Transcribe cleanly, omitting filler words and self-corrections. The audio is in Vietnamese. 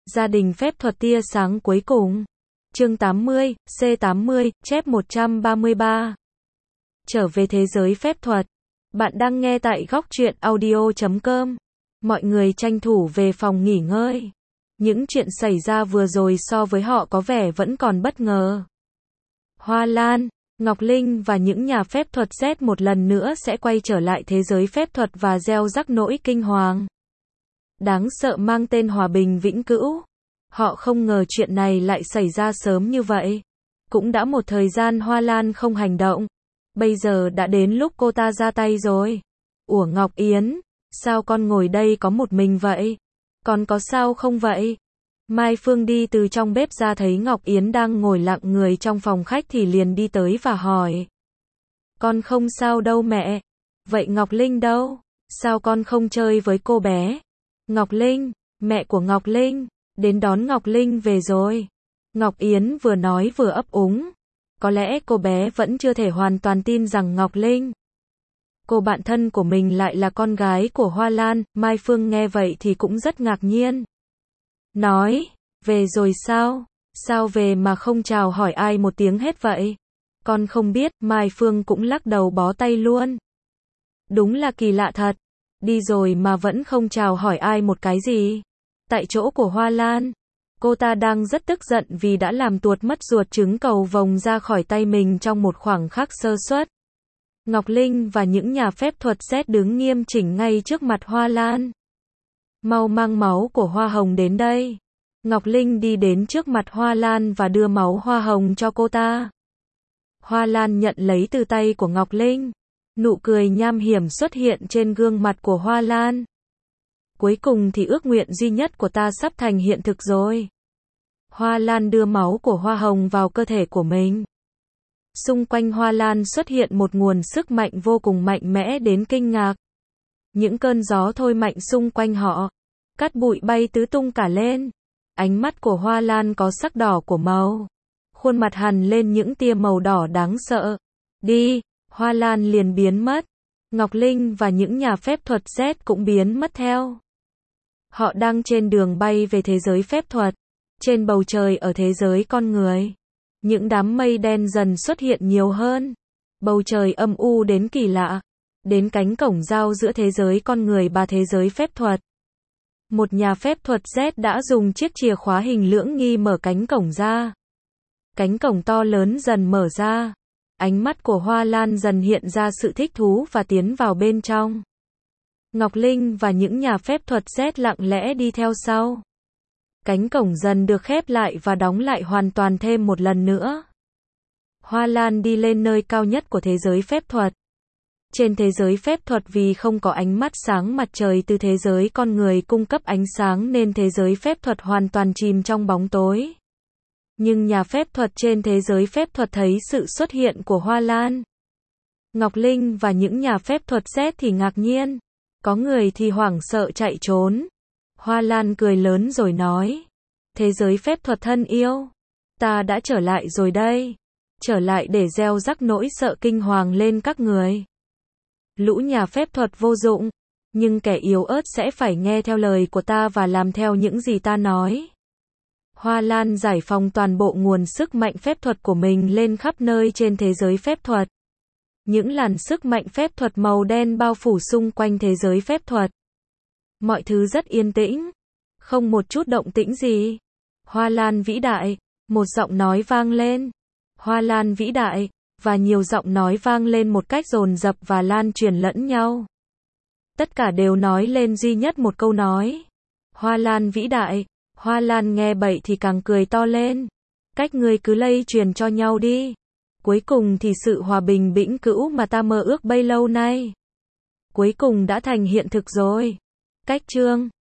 Gia đình phép thuật tia sáng cuối cùng. Chương 80, C80, chép 133. Trở về thế giới phép thuật. Bạn đang nghe tại góc truyện audio.com. Mọi người tranh thủ về phòng nghỉ ngơi. Những chuyện xảy ra vừa rồi so với họ có vẻ vẫn còn bất ngờ. Hoa Lan, Ngọc Linh và những nhà phép thuật Z một lần nữa sẽ quay trở lại thế giới phép thuật và gieo rắc nỗi kinh hoàng đáng sợ mang tên hòa bình vĩnh cửu. Họ không ngờ chuyện này lại xảy ra sớm như vậy. Cũng đã một thời gian Hoa Lan không hành động. Bây giờ đã đến lúc cô ta ra tay rồi. Ủa Ngọc Yến, sao con ngồi đây có một mình vậy? Con có sao không vậy? Mai Phương đi từ trong bếp ra thấy Ngọc Yến đang ngồi lặng người trong phòng khách thì liền đi tới và hỏi. Con không sao đâu mẹ. Vậy Ngọc Linh đâu? Sao con không chơi với cô bé? Ngọc Linh, mẹ của Ngọc Linh, đến đón Ngọc Linh về rồi. Ngọc Yến vừa nói vừa ấp úng. Có lẽ cô bé vẫn chưa thể hoàn toàn tin rằng Ngọc Linh, cô bạn thân của mình lại là con gái của Hoa Lan. Mai Phương nghe vậy thì cũng rất ngạc nhiên. Nói, về rồi sao? Sao về mà không chào hỏi ai một tiếng hết vậy? Con không biết. Mai Phương cũng lắc đầu bó tay luôn. Đúng là kỳ lạ thật. Đi rồi mà vẫn không chào hỏi ai một cái gì. Tại chỗ của Hoa Lan, cô ta đang rất tức giận vì đã làm tuột mất ruột trứng cầu vồng ra khỏi tay mình trong một khoảng khắc sơ suất. Ngọc Linh và những nhà phép thuật Z đứng nghiêm chỉnh ngay trước mặt Hoa Lan. Mau mang máu của hoa hồng đến đây. Ngọc Linh đi đến trước mặt Hoa Lan và đưa máu hoa hồng cho cô ta. Hoa Lan nhận lấy từ tay của Ngọc Linh. Nụ cười nham hiểm xuất hiện trên gương mặt của Hoa Lan. Cuối cùng thì ước nguyện duy nhất của ta sắp thành hiện thực rồi. Hoa Lan đưa máu của hoa hồng vào cơ thể của mình. Xung quanh Hoa Lan xuất hiện một nguồn sức mạnh vô cùng mạnh mẽ đến kinh ngạc. Những cơn gió thôi mạnh xung quanh họ. Cát bụi bay tứ tung cả lên. Ánh mắt của Hoa Lan có sắc đỏ của màu. Khuôn mặt hằn lên những tia màu đỏ đáng sợ. Đi, Hoa Lan liền biến mất. Ngọc Linh và những nhà phép thuật Z cũng biến mất theo. Họ đang trên đường bay về thế giới phép thuật. Trên bầu trời ở thế giới con người, những đám mây đen dần xuất hiện nhiều hơn. Bầu trời âm u đến kỳ lạ. Đến cánh cổng giao giữa thế giới con người và thế giới phép thuật. Một nhà phép thuật Z đã dùng chiếc chìa khóa hình lưỡng nghi mở cánh cổng ra. Cánh cổng to lớn dần mở ra. Ánh mắt của Hoa Lan dần hiện ra sự thích thú và tiến vào bên trong. Ngọc Linh và những nhà phép thuật Z lặng lẽ đi theo sau. Cánh cổng dần được khép lại và đóng lại hoàn toàn thêm một lần nữa. Hoa Lan đi lên nơi cao nhất của thế giới phép thuật. Trên thế giới phép thuật vì không có ánh mắt sáng mặt trời từ thế giới con người cung cấp ánh sáng nên thế giới phép thuật hoàn toàn chìm trong bóng tối. Nhưng nhà phép thuật trên thế giới phép thuật thấy sự xuất hiện của Hoa Lan. Ngọc Linh và những nhà phép thuật Z thì ngạc nhiên. Có người thì hoảng sợ chạy trốn. Hoa Lan cười lớn rồi nói. Thế giới phép thuật thân yêu. Ta đã trở lại rồi đây. Trở lại để gieo rắc nỗi sợ kinh hoàng lên các người. Lũ nhà phép thuật vô dụng. Nhưng kẻ yếu ớt sẽ phải nghe theo lời của ta và làm theo những gì ta nói. Hoa Lan giải phóng toàn bộ nguồn sức mạnh phép thuật của mình lên khắp nơi trên thế giới phép thuật. Những làn sức mạnh phép thuật màu đen bao phủ xung quanh thế giới phép thuật. Mọi thứ rất yên tĩnh. Không một chút động tĩnh gì. Hoa Lan vĩ đại. Một giọng nói vang lên. Hoa Lan vĩ đại. Và nhiều giọng nói vang lên một cách dồn dập và lan truyền lẫn nhau. Tất cả đều nói lên duy nhất một câu nói. Hoa Lan vĩ đại. Hoa Lan nghe vậy thì càng cười to lên. Cách ngươi cứ lây truyền cho nhau đi. Cuối cùng thì sự hòa bình vĩnh cửu mà ta mơ ước bấy lâu nay. Cuối cùng đã thành hiện thực rồi. Cách chương